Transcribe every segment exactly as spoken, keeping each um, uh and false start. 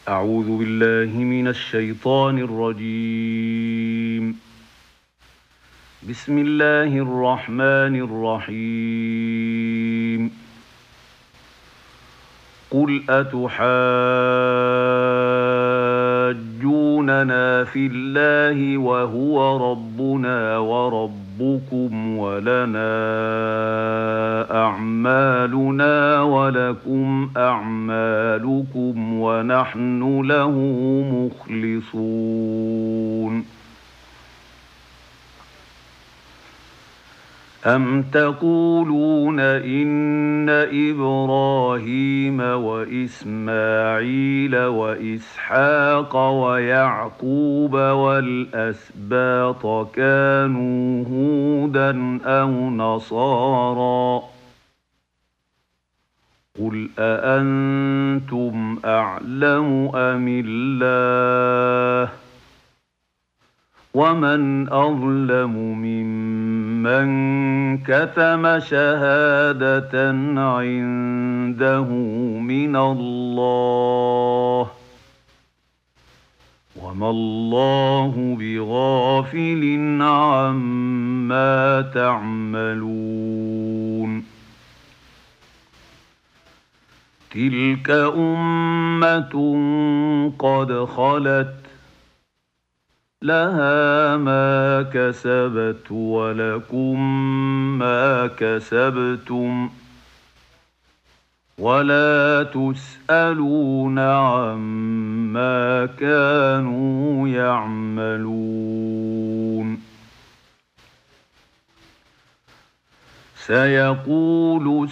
أعوذ بالله من الشيطان الرجيم. بسم الله الرحمن الرحيم. قل أتحاجوننا في الله وهو ربنا وربكم ولنا أعمالنا ولكم أعمالكم ونحن له مخلصون. أم تقولون إن إبراهيم وإسماعيل وإسحاق ويعقوب والأسباط كانوا هودا أو نصارى؟ قل أأنتم أعلم أم الله؟ ومن أظلم ممن كتم شهادة عنده من الله وما الله بغافل عما تعملون. تلك أمة قد خلت لها ما كسبت ولكم ما كسبتم ولا تسألون عما كانوا يعملون. سيقول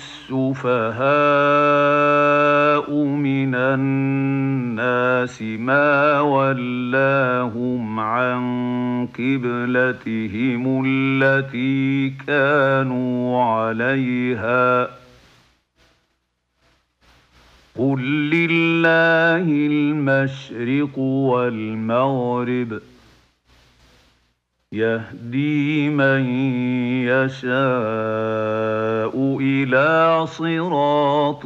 السفهاء من الناس ما ولاهم عن قبلتهم التي كانوا عليها قل لله المشرق والمغرب يهدي من يشاء إلى صراط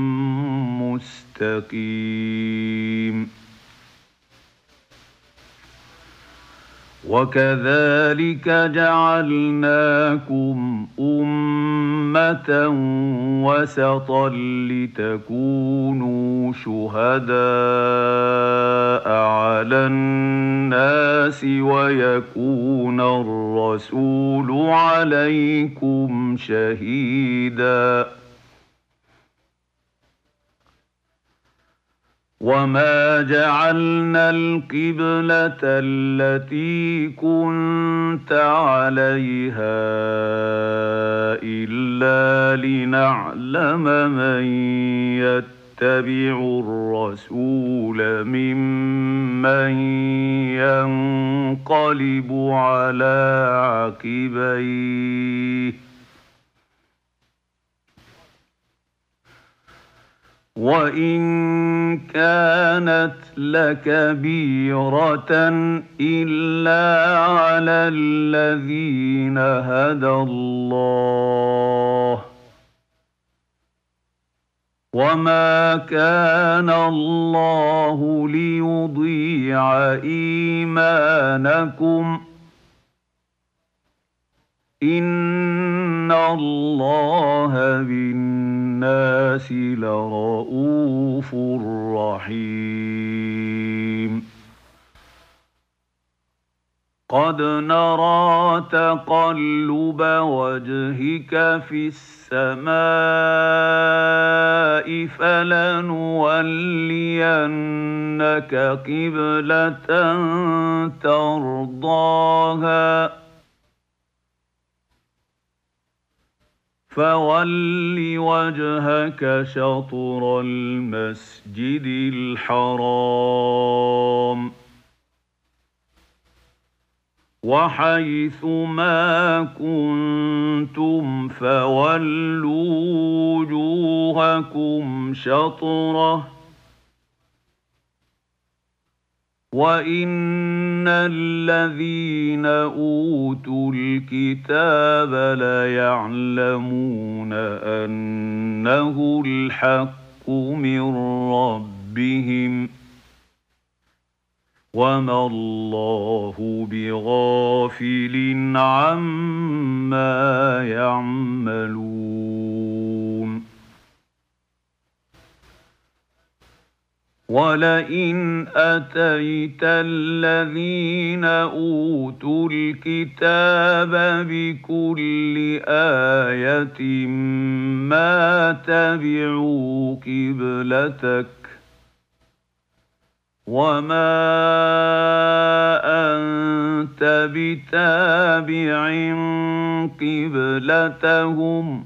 مستقيم. وكذلك جعلناكم أمة وسطا لتكونوا شهداء على الناس ويكون الرسول عليكم شهيداً. وما جعلنا القبلة التي كنت عليها إلا لنعلم من يتبع الرسول ممن ينقلب على عقبيه وإن كانت لكبيرة إلا على الذين هدى الله وما كان الله ليضيع إيمانكم إن الله بالناس لرءوف رحيم. قد نرى تقلب وجهك في السماء فلنولينك قبلة ترضاها فول وجهك شطر المسجد الحرام وحيث ما كنتم فولوا وجوهكم شطره وَإِنَّ الَّذِينَ أُوتُوا الْكِتَابَ لَيَعْلَمُونَ أَنَّهُ الْحَقُّ مِنْ رَبِّهِمْ وما الله بغافل عما يعملون ولئن أتيت الذين أوتوا الكتاب بكل آية ما تبعوا قبلتك وما أنت بتابع قبلتهم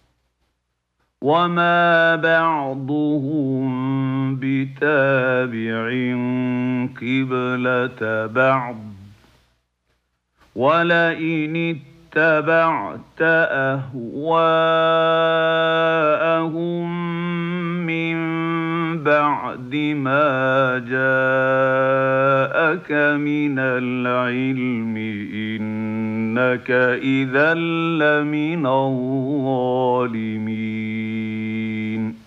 وما بعضهم بتابع قبلة بعض ولئن اتبعت أهواءهم من بعد ما جاءك من العلم إنك إذا لمن الظالمين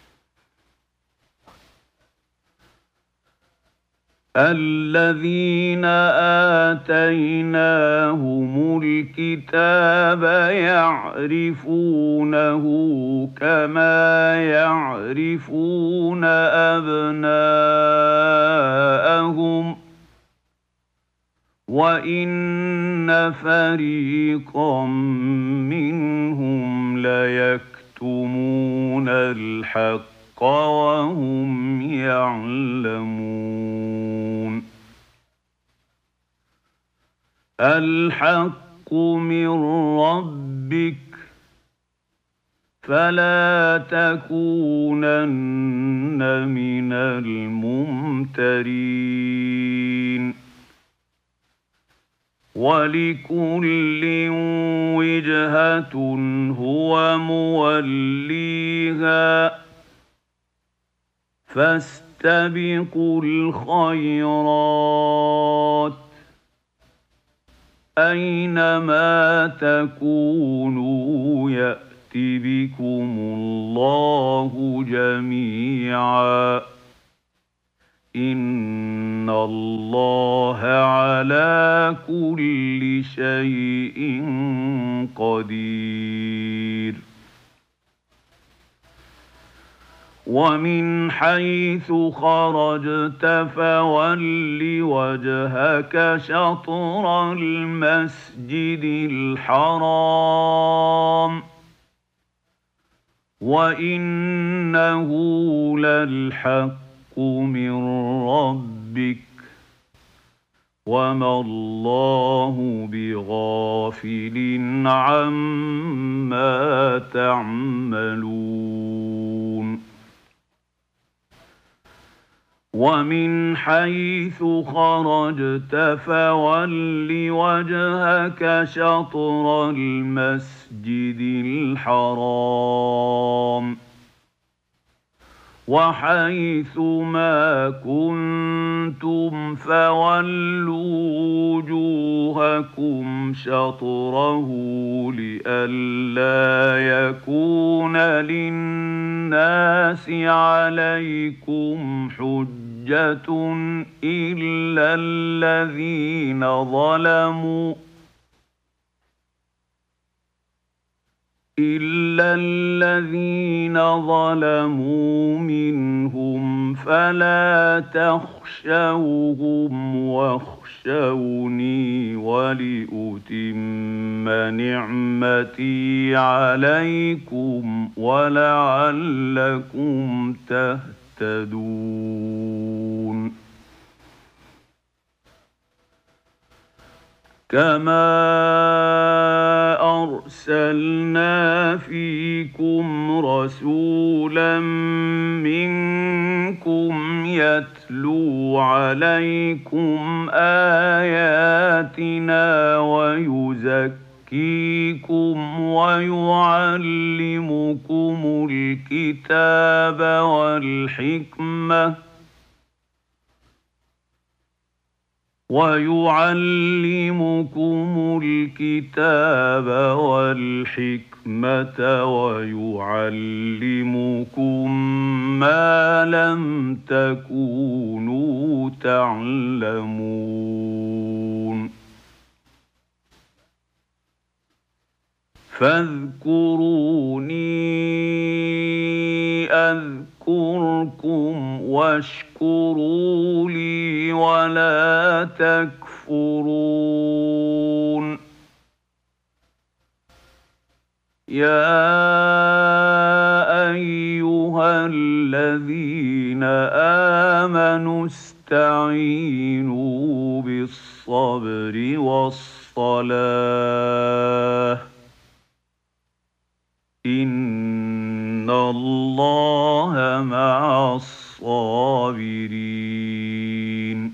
الذين آتيناهم الكتاب يعرفونه كما يعرفون أبناءهم وإن فريقا منهم ليكتمون الحق وهم يعلمون الحق من ربك فلا تكونن من الممترين ولكل وجهة هو موليها فاستبقوا الخيرات أينما تكونوا يأت بكم الله جميعا إن الله على كل شيء قدير ومن حيث خرجت فول وجهك شطر المسجد الحرام وإنه للحق من ربك وما الله بغافل عما تعملون ومن حيث خرجت فول وجهك شطر المسجد الحرام وحيث ما كنتم فولوا وجوهكم شطره لئلا يكون للناس عليكم حجة إلا الذين ظلموا إلا الذين ظلموا منهم فلا تخشوهم واخشوني ولأتم نعمتي عليكم ولعلكم تهتدون كما أرسلنا فيكم رسولا منكم يتلو عليكم آياتنا ويزكيكم ويعلمكم الكتاب والحكمة ويعلمكم الكتاب والحكمة ويعلمكم ما لم تكونوا تعلمون فاذكروني أذكركم واشكروا لي ولا تكفرون يا أيها الذين آمنوا استعينوا بالصبر والصلاة إن الله مع الصابرين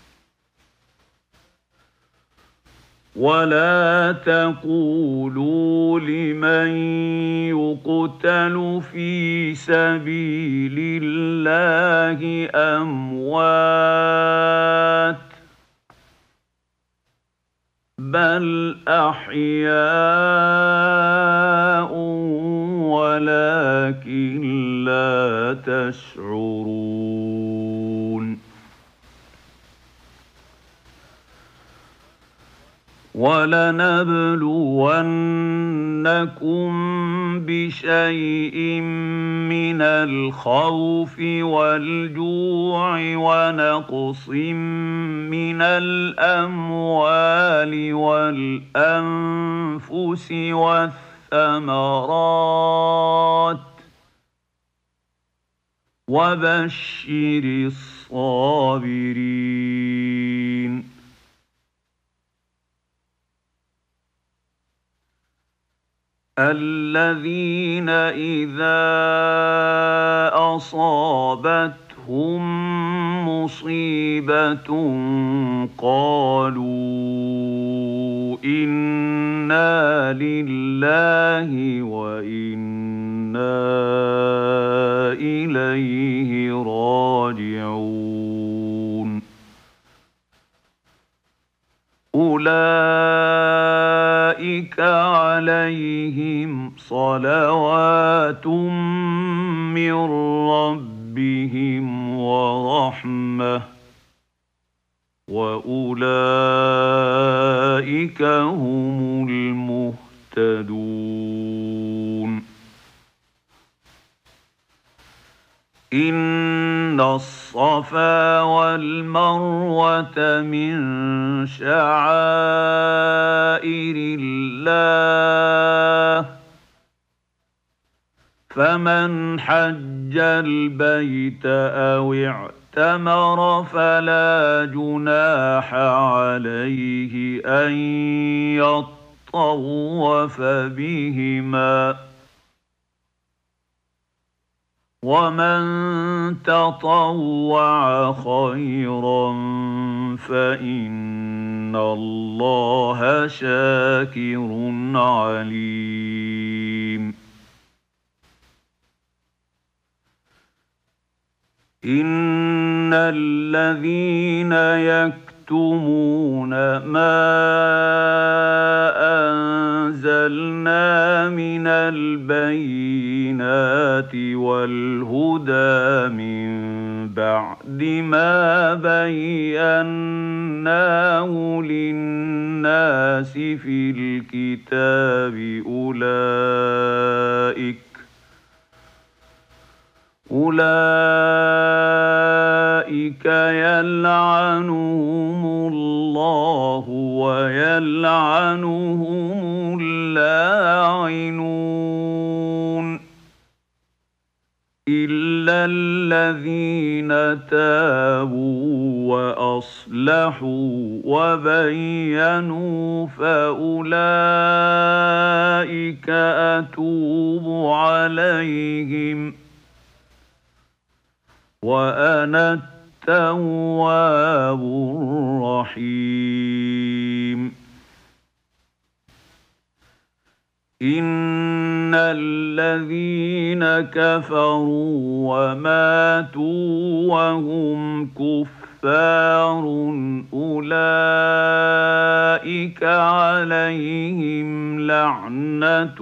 ولا تقولوا لمن يقتل في سبيل الله أموات بل أحياء ولكن لا تشعرون ولنبلونكم بشيء من الخوف والجوع ونقص من الأموال والأنفس والثمرات وبشر الصابرين الذين إذا أصابتهم مصيبة قالوا إنا لله وإنا إليه راجعون أولئك عليهم صلوات من ربهم ورحمة وأولئك هم المهتدون إن الصفا والمروة من شعائر الله فمن حج البيت أو اعتمر فلا جناح عليه أن يطوف بهما ومن تطوع خيرا فإن الله شاكر عليم إن الذين يكتمون ما أنزلنا من البينات والهدى من بعد ما بيناه للناس في الكتاب أولئك أولئك يلعنهم الله ويلعنهم اللاعنون إلا الذين تابوا وأصلحوا وبينوا فأولئك أتوب عليهم وأنا التواب الرحيم إن الذين كفروا وماتوا وهم كفار كفار أولئك عليهم لعنة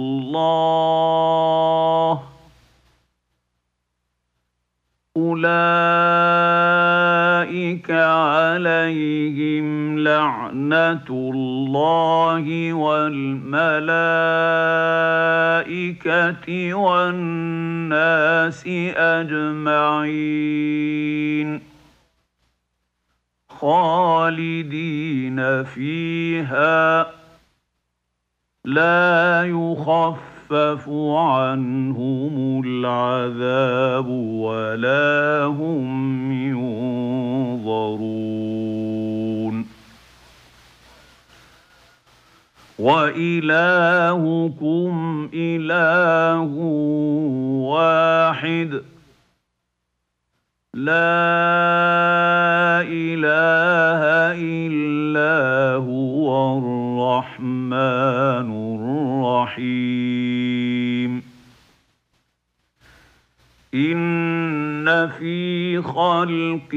الله أولئك عليهم لعنة الله والملائكة والناس أجمعين خالدين فيها لا يخفف عنهم العذاب ولا هم ينظرون وإلهكم إله واحد لا إله إلا هو الرحمن الرحيم إن في خلق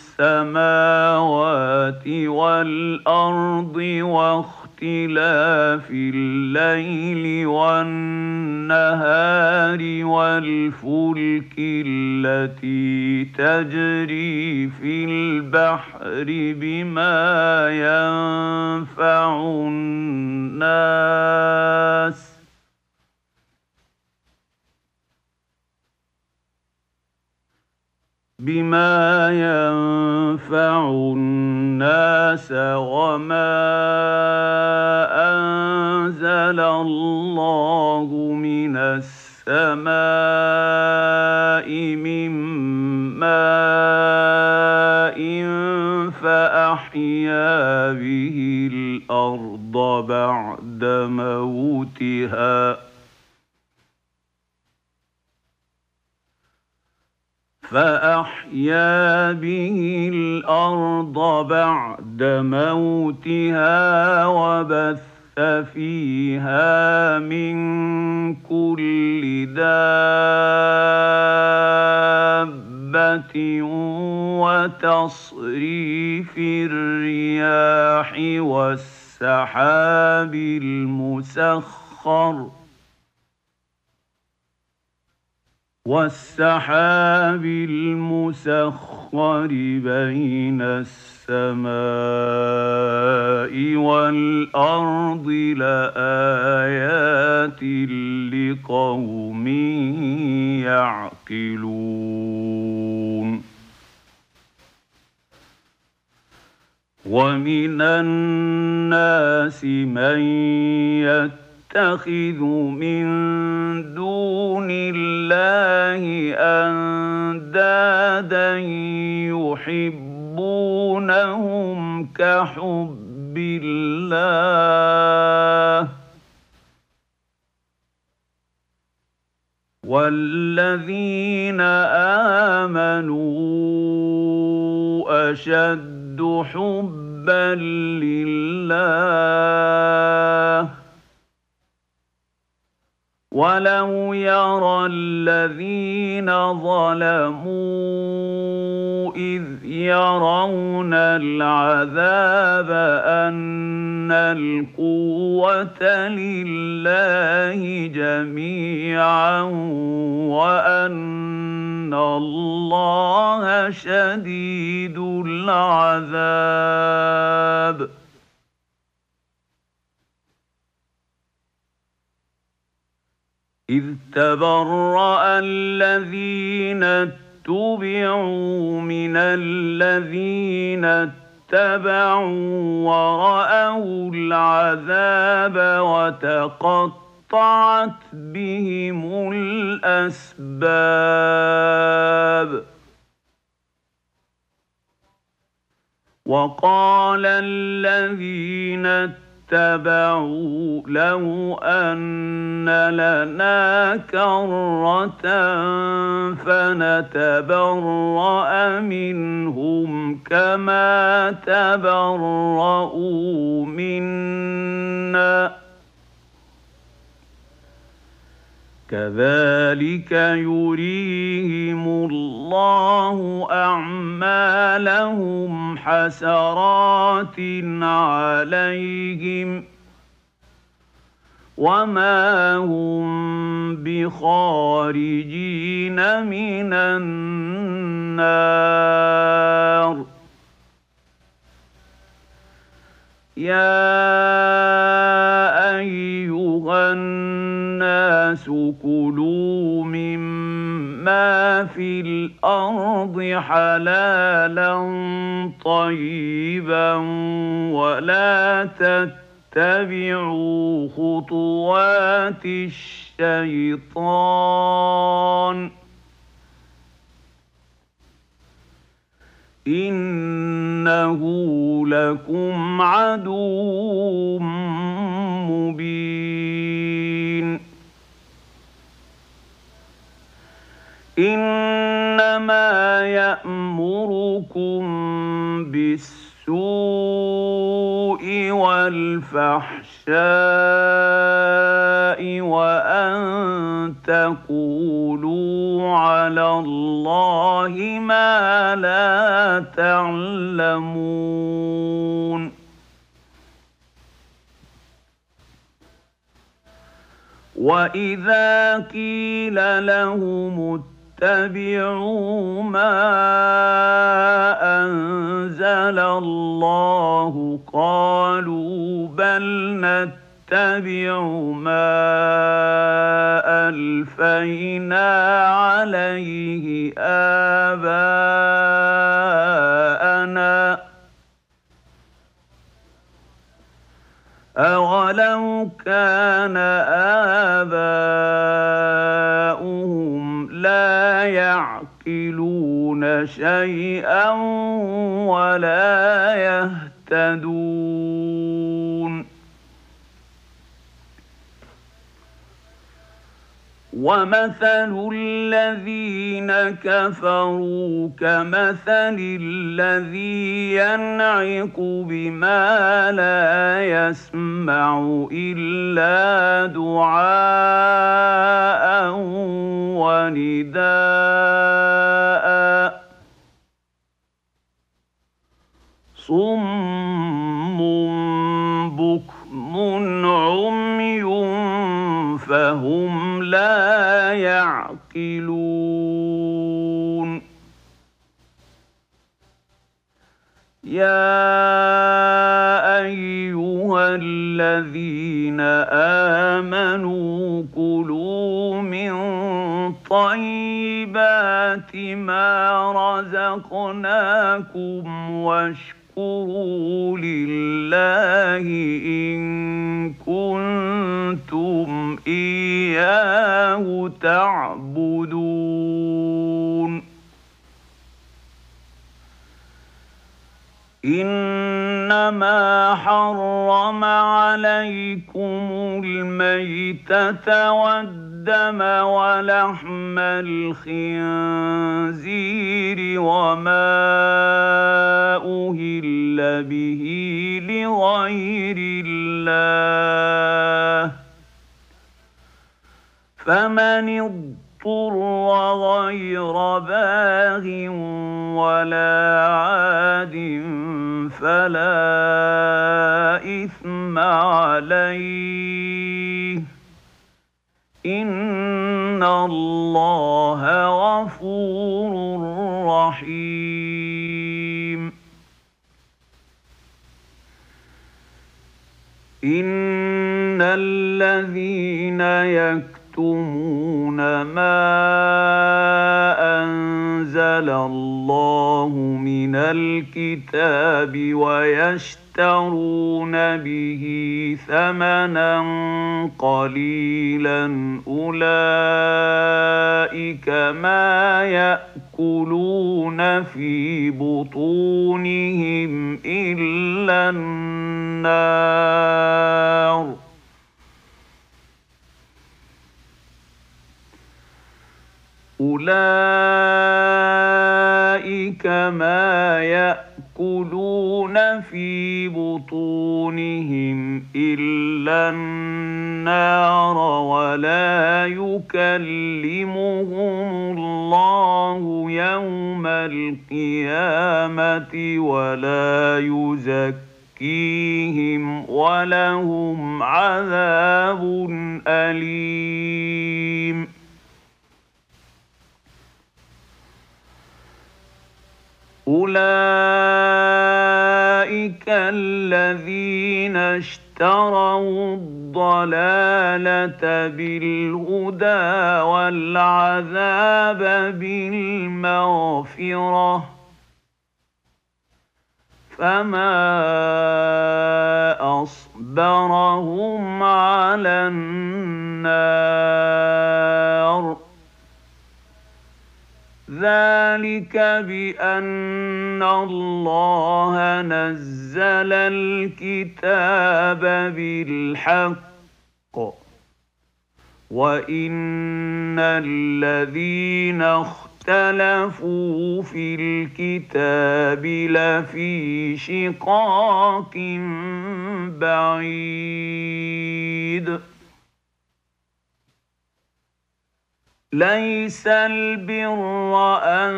السماوات والأرض واختلاف الليل والنهار والفلك التي تجري في البحر بما ينفع الناس بما ينفع الناس وما أنزل الله من السماء من ماء فأحيا به الأرض بعد موتها فأحيا به الأرض بعد موتها وبث فيها من كل دابة وتصريف الرياح والسحاب المسخر والسحاب المسخر بين السماء والأرض لآيات لقوم يعقلون ومن الناس من يتخذ من دون الله أندادا يحبونهم كحب الله والذين آمنوا أشد حبا لله ولو يرى الذين ظلموا إذ يرون العذاب أن القوة لله جميعا وأن الله شديد العذاب إذ تبرأ الذين اتبعوا من الذين اتبعوا ورأوا العذاب وتقطعت بهم الأسباب وقال الذين اتبعوا لو أن لنا كرة فنتبرأ منهم كما تبرؤوا منا كذلك يريهم الله أعمالهم حسرات عليهم وما هم بخارجين من النار يا أيها الناس كلوا مما في الأرض حلالا طيبا ولا تتبعوا خطوات الشيطان إنه لكم عدو مبين إنما يأمركم بالسوء والفحشاء وأن تقولوا على الله ما لا تعلمون وإذا قيل لهم اتبعوا ما أنزل الله قالوا بل نتبع ما ألفينا عليه آباءنا أولو كان آباؤهم لا يعقلون شيئا ولا يهتدون ومثل الذين كفروا كمثل الذي ينعق بما لا يسمع إلا دعاء ونداء صم بكم عمي فهم لا يعقلون يا أيها الذين آمنوا كلوا من طيبات ما رزقناكم واشكروا لله إن كنتم إياه تعبدون إنما حرم عليكم الميتة والدم ولحم الخنزير وما أهل به لغير الله فمن اضطر غير باغ ولا عاد فلا إثم عليه إن الله غفور رحيم إن الذين يكتمون ما أنزل الله من الكتاب ويشترون به ثمنا قليلا أولئك ما يأكلون في بطونهم إلا النار أولئك ما يأكلون في بطونهم إلا يدخلا النار ولا يكلمهم الله يوم القيامة ولا يزكيهم ولهم عذاب أليم. أولئك الذين اشتروا الضلالة بالهدى والعذاب بالمغفرة فما أصبرهم على النار. ذلك بأن الله نزل الكتاب بالحق وإن الذين اختلفوا في الكتاب لفي شقاق بعيد. ليس البر أن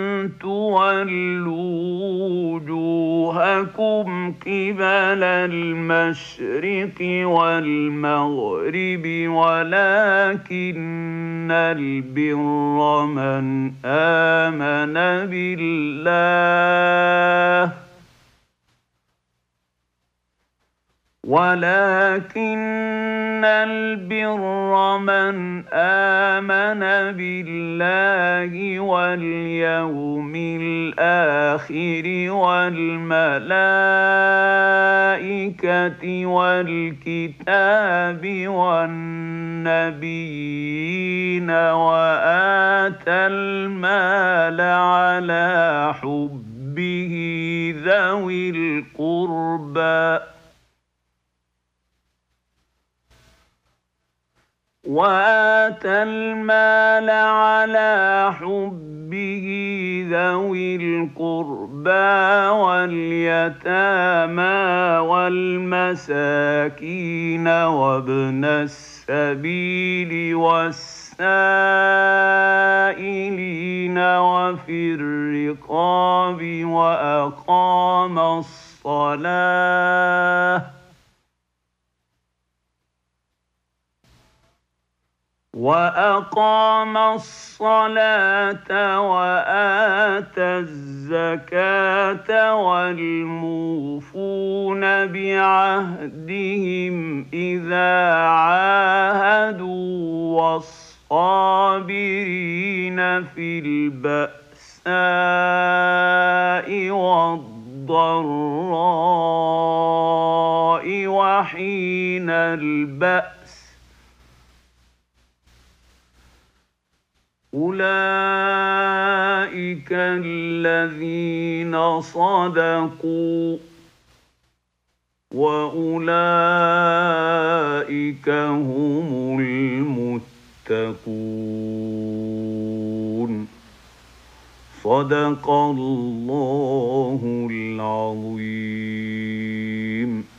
تولوا وجوهكم قبل المشرق والمغرب ولكن البر من آمن بالله ولكن البر من آمن بالله واليوم الآخر والملائكة والكتاب والنبيين وآتى المال على حبه ذوي القربى وآتى المال على حبه ذوي القربى واليتامى والمساكين وابن السبيل والسائلين وفي الرقاب وأقام الصلاة وأقام الصلاة وآتى الزكاة والموفون بعهدهم إذا عاهدوا والصابرين في البأساء والضراء وحين البأس أولئك الذين صدقوا وأولئك هم المتقون. صدق الله العظيم.